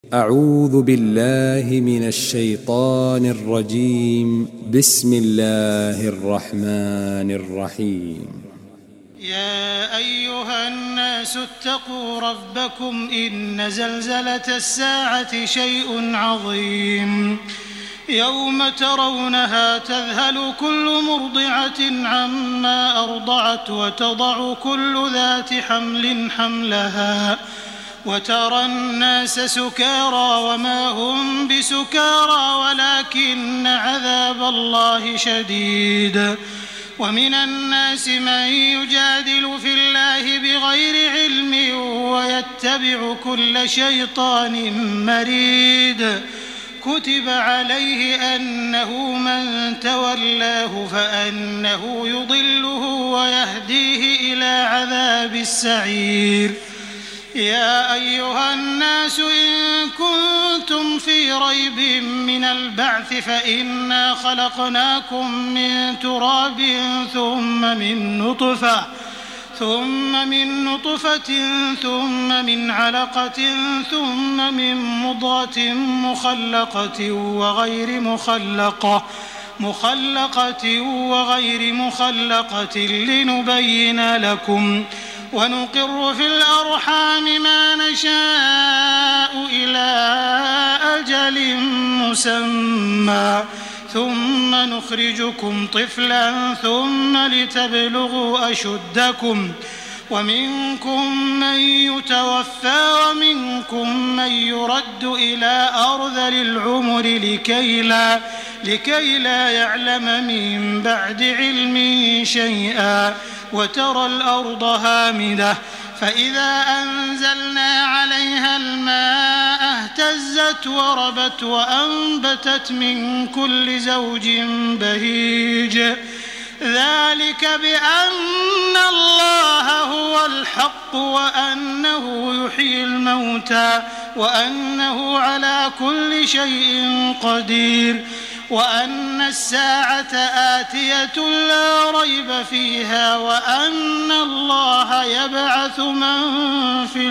أعوذ بالله من الشيطان الرجيم. بسم الله الرحمن الرحيم. يا أيها الناس اتقوا ربكم إن زلزلة الساعة شيء عظيم يوم ترونها تذهل كل مرضعة عما أرضعت وتضع كل ذات حمل حملها وترى الناس سكارى وما هم بسكارى ولكن عذاب الله شديد. ومن الناس من يجادل في الله بغير علم ويتبع كل شيطان مريد. كتب عليه أنه من تولاه فأنه يضله ويهديه إلى عذاب السعير. يا أيها الناس إن كنتم في ريب من البعث فإنا خلقناكم من تراب ثم من نطفة ثم من علقة ثم من مضغة مخلقة وغير مخلقة لنبين لكم. ونقر في الأرحام ما نشاء إلى أجل مسمى ثم نخرجكم طفلا ثم لتبلغوا أشدكم ومنكم من يتوفى ومنكم من يرد إلى أرذل العمر لكي لا يعلم من بعد علم شيئا. وترى الأرض هامدة فإذا أنزلنا عليها الماء اهتزت وربت وأنبتت من كل زوج بهيج. ذلك بأن الله هو الحق وأنه يحيي الموتى وأنه على كل شيء قدير وأن الساعة آتية لا ريب فيها وأن الله يبعث من في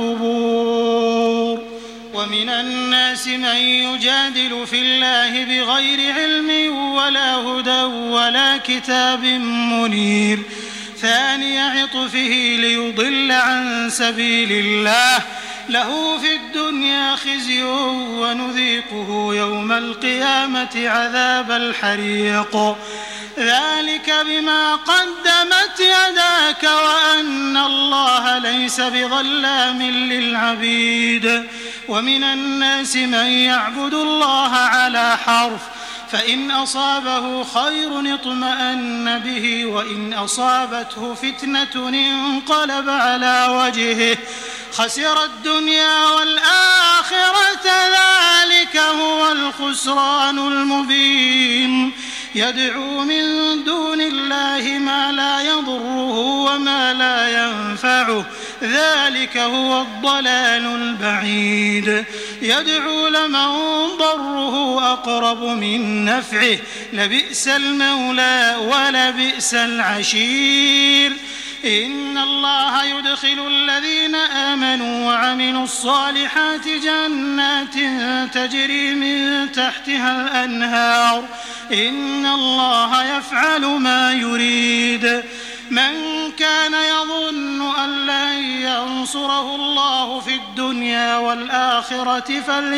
القبور. ومن الناس من يجادل في الله بغير علم ولا هدى ولا كتاب منير. ثاني عطفه ليضل عن سبيل الله له في الدنيا خزي ونذيقه يوم القيامة عذاب الحريق. ذلك بما قدمت يداك وأن الله ليس بظلام للعبيد. ومن الناس من يعبد الله على حرف فإن أصابه خير اطمأن به وإن أصابته فتنة انقلب على وجهه خسر الدنيا والآخرة ذلك هو الخسران المبين. يدعو من دون الله ما لا يضره وما لا ينفعه ذلك هو الضلال البعيد. يدعو لمن ضره أقرب من نفعه لبئس المولى ولبئس العشير. إن الله يدخل الذين آمنوا وعملوا الصالحات جنات تجري من تحتها الأنهار إن الله يفعل ما يريد. من كان يظن أن لن ينصره الله في الدنيا والآخرة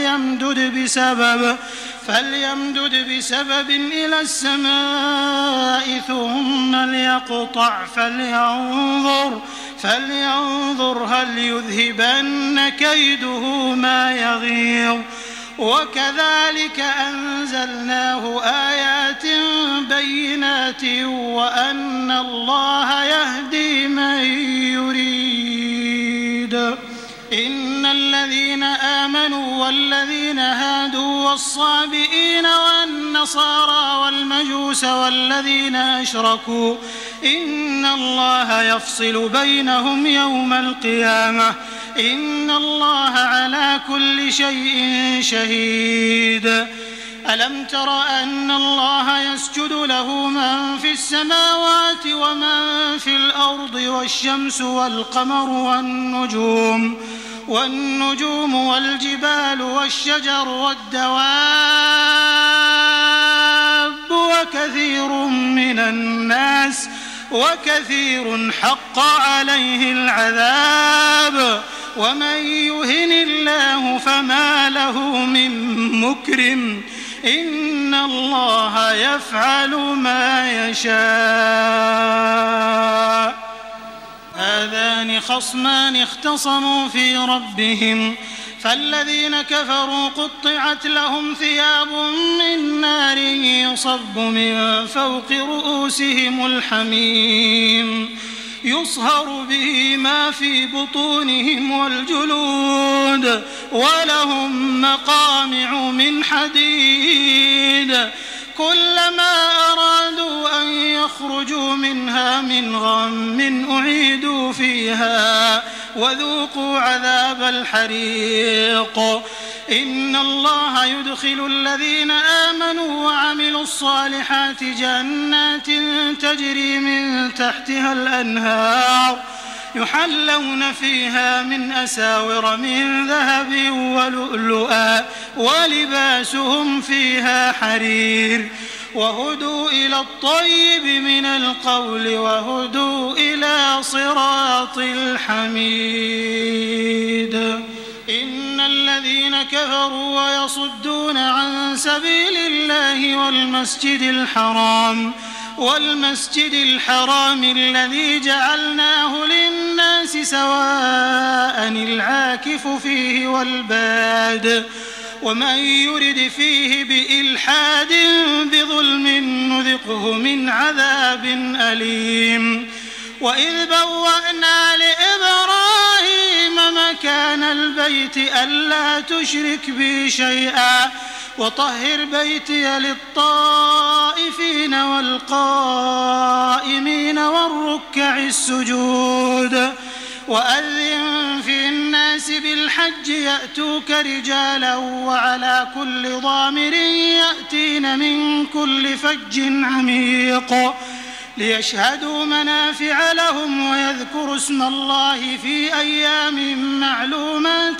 فليمدد بسبب إلى السماء ثم ليقطع فلينظر هل يذهبن كيده ما يغيظ. وكذلك أنزلناه آيات بينات وأن الله يهدي من يريد. إن الذين آمنوا والذين هادوا والصابئين والنصارى والمجوس والذين أشركوا إن الله يفصل بينهم يوم القيامة إن الله على كل شيء شهيد. ألم تر أن الله يسجد له من في السماوات ومن في الأرض والشمس والقمر والنجوم والنجوم والجبال والشجر والدواب وكثير من الناس وكثير حق عليه العذاب ومن يهن الله فما له من مكرم إن الله يفعل ما يشاء. هذان خصمان اختصموا في ربهم فالذين كفروا قطعت لهم ثياب من نار يصب من فوق رؤوسهم الحميم يصهر به ما في بطونهم والجلود ولهم مقامع من حديد كلما أرادوا أن يخرجوا منها من غم أعيدوا فيها وذوقوا عذاب الحريق. إن الله يدخل الذين آمنوا وعملوا الصالحات جنات تجري من تحتها الأنهار يحلون فيها من أساور من ذهب ولؤلؤا ولباسهم فيها حرير وهدوا إلى الطيب من القول وهدوا إلى صراط الحميد. إن الذين كفروا ويصدون عن سبيل الله والمسجد الحرام الذي جعلناه للناس سواء العاكف فيه والباد ومن يرد فيه بإلحاد بظلم نذقه من عذاب أليم. وإذ بوأنا لإبراهيم مكان البيت ألا تشرك بي شيئا وطهر بيتي للطائفين والقائمين والركع السجود وأذن في الناس بالحج يأتوك رجالا وعلى كل ضامر يأتين من كل فج عميق ليشهدوا منافع لهم ويذكروا اسم الله في أيام معلومات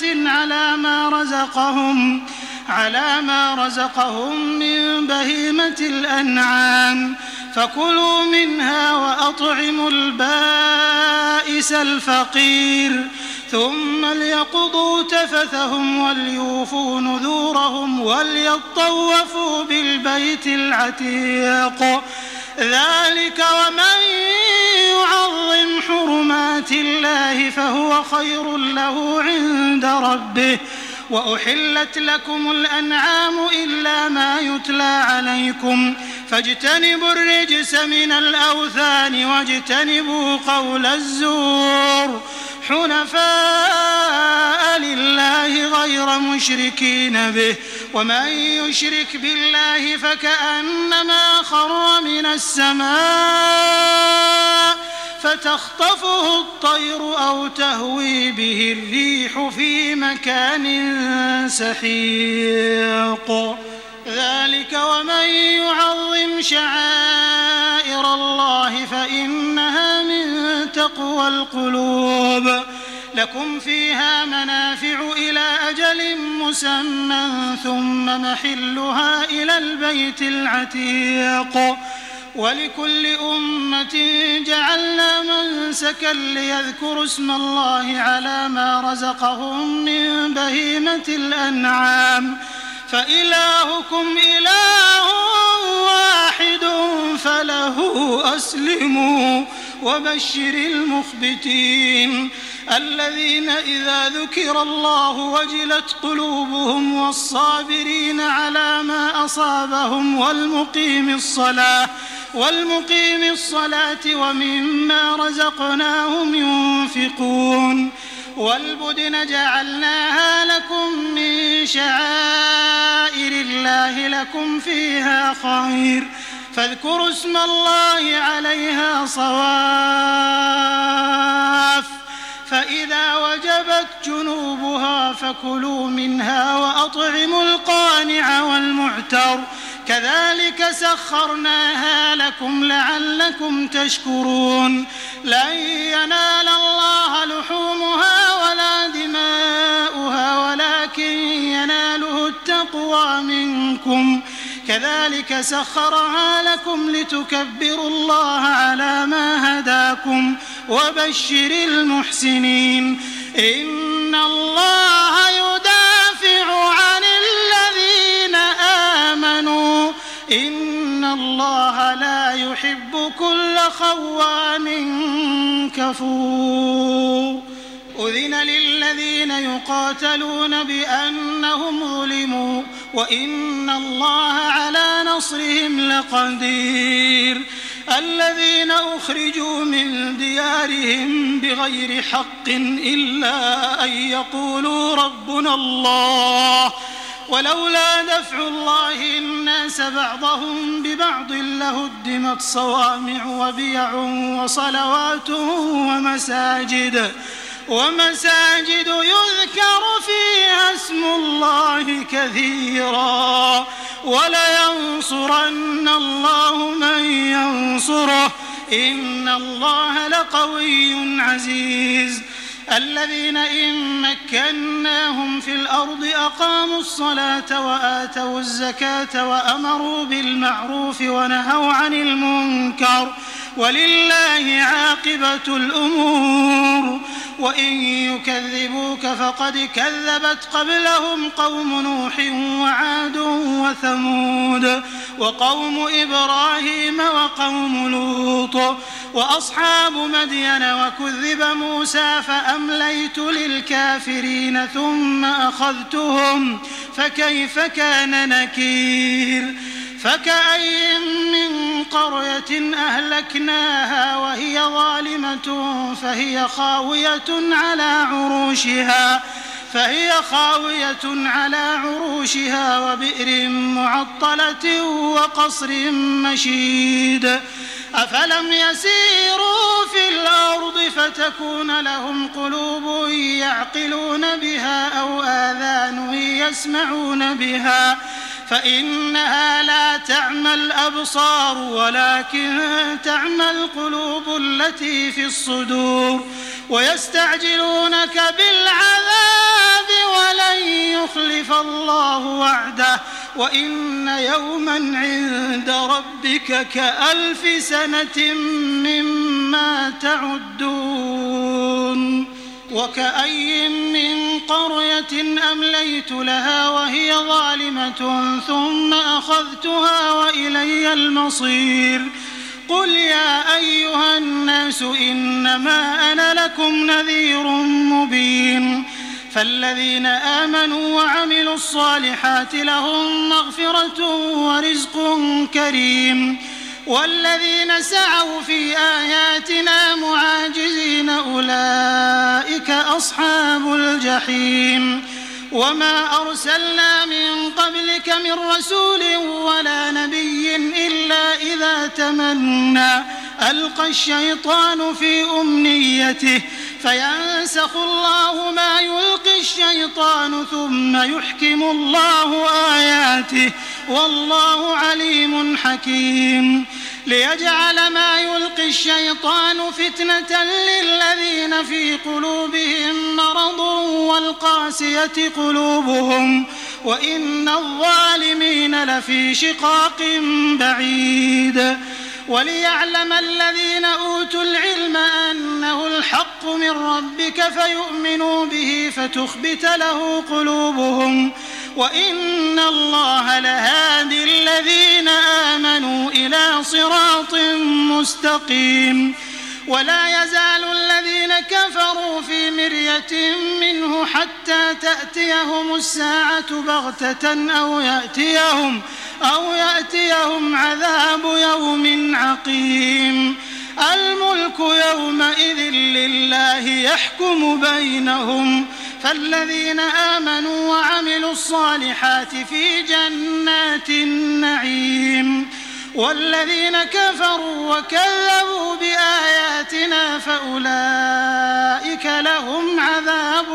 على ما رزقهم من بهيمة الأنعام فكلوا منها وأطعموا البائس الفقير ثم ليقضوا تفثهم وليوفوا نذورهم وليطوفوا بالبيت العتيق. ذلك ومن يعظم حرمات الله فهو خير له عند ربه. وأحلت لكم الأنعام إلا ما يتلى عليكم فاجتنبوا الرجس من الأوثان واجتنبوا قول الزور حنفاء لله غير مشركين به ومن يشرك بالله فكأنما خر من السماء فتخطفه الطير أو تهوي به الريح في مكان سحيق. ذلك ومن يعظم شعائر الله فإنها من تقوى القلوب. لكم فيها منافع إلى أجل مسمى ثم محلها إلى البيت العتيق. ولكل أمة جعلنا منسكا ليذكروا اسم الله على ما رزقهم من بهيمة الأنعام فإلهكم إله واحد فله أسلموا وبشر المخبتين الذين إذا ذكر الله وجلت قلوبهم والصابرين على ما أصابهم والمقيم الصلاة ومما رزقناهم ينفقون. والبدن جعلناها لكم من شعائر الله لكم فيها خير فاذكروا اسم الله عليها صواف فإذا وجبت جنوبها فكلوا منها وأطعموا القانع والمعتر كذلك سخرناها لكم لعلكم تشكرون. لن ينال الله لحومها ولا دماؤها التقوى منكم كذلك سخرها لكم لتكبروا الله على ما هداكم وبشر المحسنين إن الله يدافع عن الذين آمنوا إن الله لا يحب كل خوان كفور أذن للذين يقاتلون بأنهم ظلموا وإن الله على نصرهم لقدير الذين أخرجوا من ديارهم بغير حق إلا أن يقولوا ربنا الله ولولا دفع الله الناس بعضهم ببعض لهدمت صوامع وبيع وصلوات ومساجد يذكر فيها اسم الله كثيرا ولينصرن الله من ينصره إن الله لقوي عزيز الذين إن مكناهم في الأرض أقاموا الصلاة وآتوا الزكاة وأمروا بالمعروف ونهوا عن المنكر ولله عاقبة الأمور وإن يكذبوك فقد كذبت قبلهم قوم نوح وعاد وثمود وقوم إبراهيم وقوم لوط وأصحاب مدين وكذب موسى فأمليت للكافرين ثم أخذتهم فكيف كان نكير فكأي من قرية أهلكناها وهي ظالمة فهي خاوية على عروشها وبئر معطلة وقصر مشيد أفلم يسيروا في الأرض فتكون لهم قلوب يعقلون بها أو آذان يسمعون بها فإنها لا تعمى الأبصار ولكن تعمى القلوب التي في الصدور ويستعجلونك بالعذاب ولن يخلف الله وعده وإن يوما عند ربك كألف سنة مما تعدون وكأي من قرية أمليت لها وهي ظالمة ثم أخذتها وإلي المصير قل يا أيها الناس إنما أنا لكم نذير مبين فالذين آمنوا وعملوا الصالحات لهم مغفرة ورزق كريم والذين سعوا في آياتنا معاجزين أولئك أصحاب الجحيم وما أرسلنا من قبلك من رسول ولا نبي إلا إذا تمنى ألقى الشيطان في أمنيته فينسخ الله ما يلقي الشيطان ثم يحكم الله آياته والله عليم حكيم ليجعل ما يلقي الشيطان فتنة للذين في قلوبهم مرض والقاسية قلوبهم وإن الظالمين لفي شقاق بعيد وليعلم الذين أوتوا العلم أنه الحق من ربك فيؤمنوا به فتخبت له قلوبهم وإن الله لهادي الذين آمنوا إلى صراط مستقيم ولا يزال الذين كفروا في مرية منه حتى تأتيهم الساعة بغتة أو يأتيهم عذاب يوم عقيم الملك يومئذ لله يحكم بينهم فالذين آمنوا وعملوا الصالحات في جنات النعيم والذين كفروا وكذبوا بآياتنا فأولئك لهم عذاب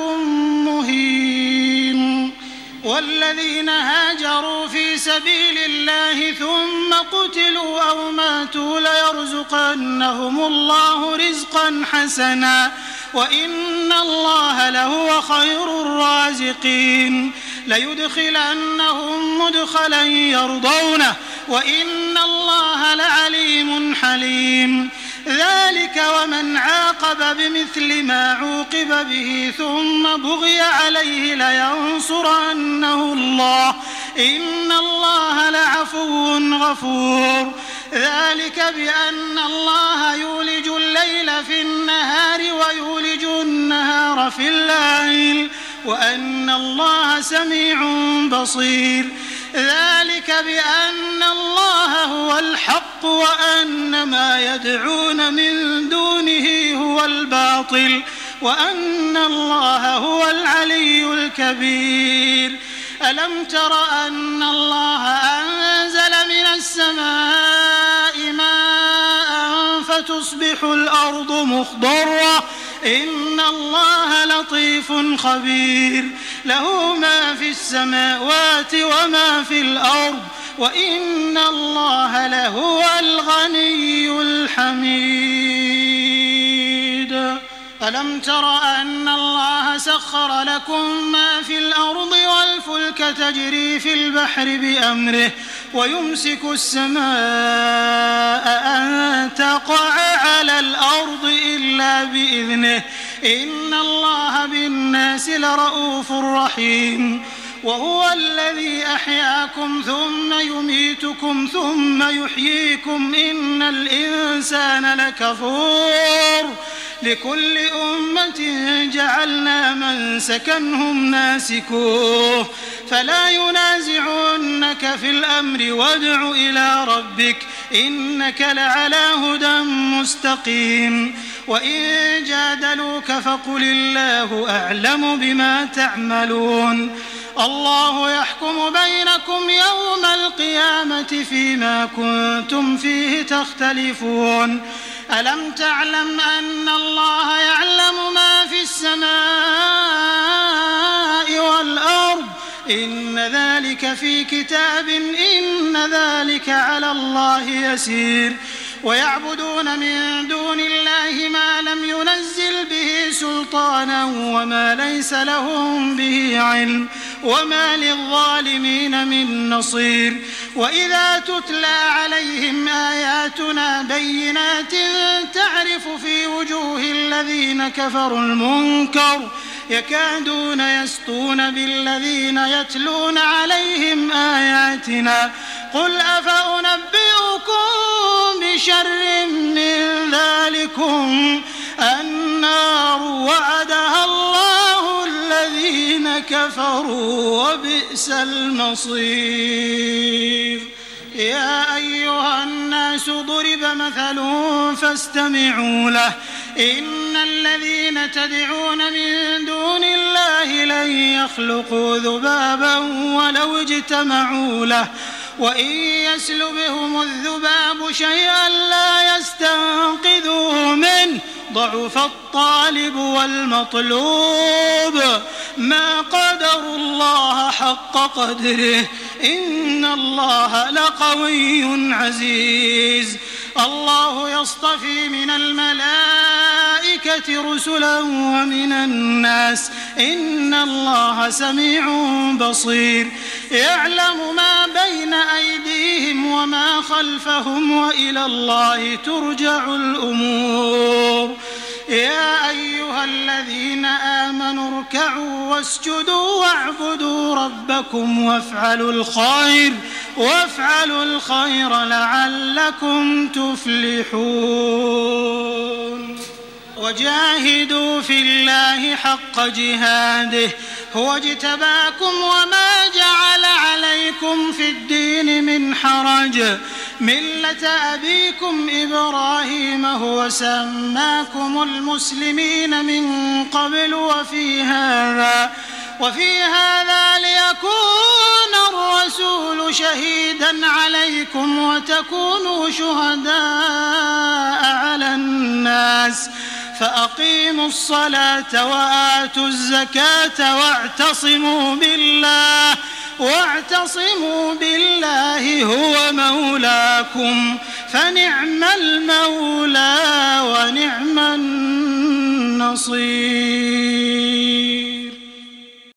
مهين والذين هاجروا في سبيل الله ثم قتلوا أو ماتوا ليرزقنهم الله رزقا حسنا وإن الله لهو خير الرازقين ليدخلنهم مدخلا يرضونه وإن الله لعليم حليم. ذلك ومن عاقب بمثل ما عوقب به ثم بغي عليه لينصرنه الله إن الله لعفو غفور. ذلك بأن الله يولج الليل في النهار ويولج النهار في الليل وأن الله سميع بصير. ذلك بأن الله هو الحق وأن ما يدعون من دونه هو الباطل وأن الله هو العلي الكبير. ألم تر أن الله أنزل من السماء ماء فتصبح الأرض مخضرة إن الله لطيف خبير له ما في السماوات وما في الأرض وإن الله لهو الغني الحميد. ألم تر أن الله سخر لكم ما في الأرض والفلك تجري في البحر بأمره ويمسك السماء أن تقع على الأرض إلا بإذنه إن الله بالناس لرؤوف رحيم. وهو الذي أحياكم ثم يميتكم ثم يحييكم إن الإنسان لكفور. لكل أمة جعلنا منسكا هم ناسكوه فلا ينازعنك في الأمر وادع إلى ربك إنك لعلى هدى مستقيم. وإن جادلوك فقل الله أعلم بما تعملون. الله يحكم بينكم يوم القيامة فيما كنتم فيه تختلفون. ألم تعلم أن الله يعلم ما في السماء والأرض إن ذلك في كتاب إن ذلك على الله يسير. ويعبدون من دون الله ما لم ينزل به سلطانا وما ليس لهم به علم وما للظالمين من نصير. وإذا تتلى عليهم آياتنا بينات تعرف في وجوه الذين كفروا المنكر يكادون يسطون بالذين يتلون عليهم آياتنا قل أفأنبئكم بشر من ذلكم النار وعدها الله الذين كفروا وبئس المصير. يا أيها الناس ضرب مثل فاستمعوا له إن الذين تدعون من دون الله لن يخلقوا ذبابا ولو اجتمعوا له وإن يسلبهم الذباب شيئا لا يستنقذوه منه ضعف الطالب والمطلوب ما قدروا الله حق قدره إن الله لقوي عزيز. الله يصطفي من الملائكة رسلا ومن الناس إن الله سميع بصير. يعلم ما بين أيديهم وما خلفهم وإلى الله ترجع الأمور. يا أيها الذين آمنوا اركعوا واسجدوا واعبدوا ربكم وافعلوا الخير لعلكم تفلحون. وجاهدوا في الله حق جهاده هو اجتباكم وما جعل عليكم في الدين من حرج ملة أبيكم إبراهيم هو سماكم المسلمين من قبل وفي هذا ليكون الرسول شهيدا عليكم وتكونوا شهداء على الناس فأقيموا الصلاة وآتوا الزكاة واعتصموا بالله هو مولاكم فنعم المولى ونعم النصير.